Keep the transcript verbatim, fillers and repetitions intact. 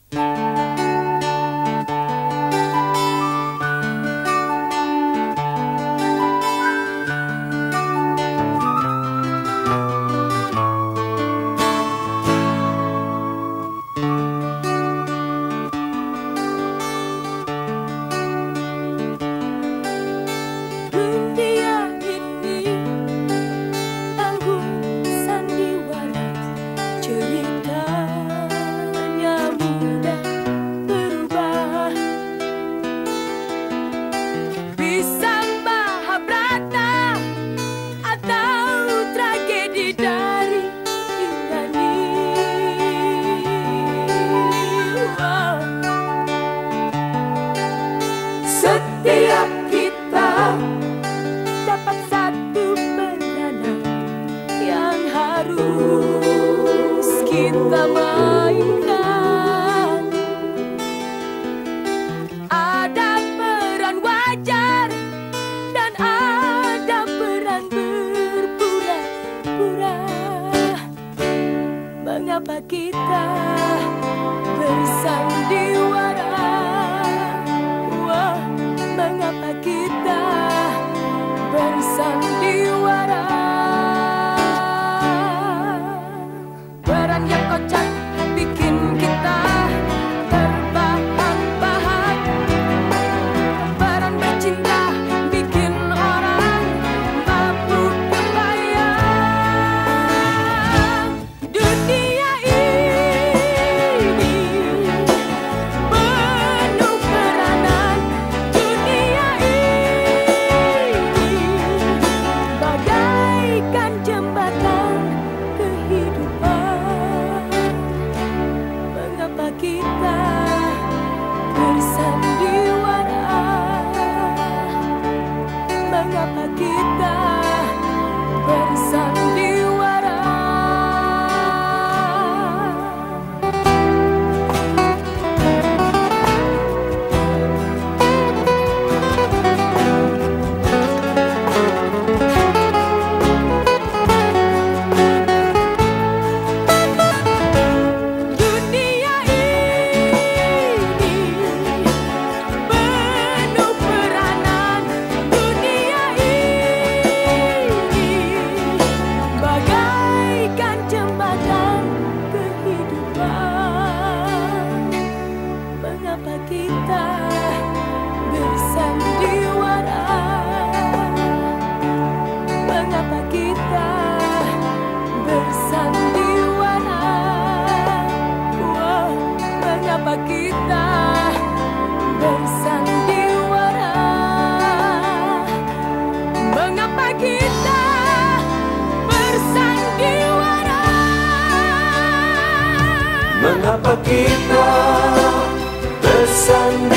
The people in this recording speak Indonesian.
Setiap kita dapat satu peranan yang harus kita mainkan. Ada peran wajar dan ada peran berpura-pura. Mengapa kita bersandiwara? Mengapa kita bersandiwara? Peran yang kocak bikin kita terbahak-bahak. Peran bercinta bikin orang mabuk kebayang. Dunia ini penuh peranan. Bagaikan jembatan kehidupan. Mengapa kita bersandiwara? Mengapa kita bersandiwara? Mengapa kita bersandiwara? Mengapa kita bersandiwara? Wow, mengapa kita bersandiwara? Mengapa kita bersandiwara? Mengapa kita bersanding?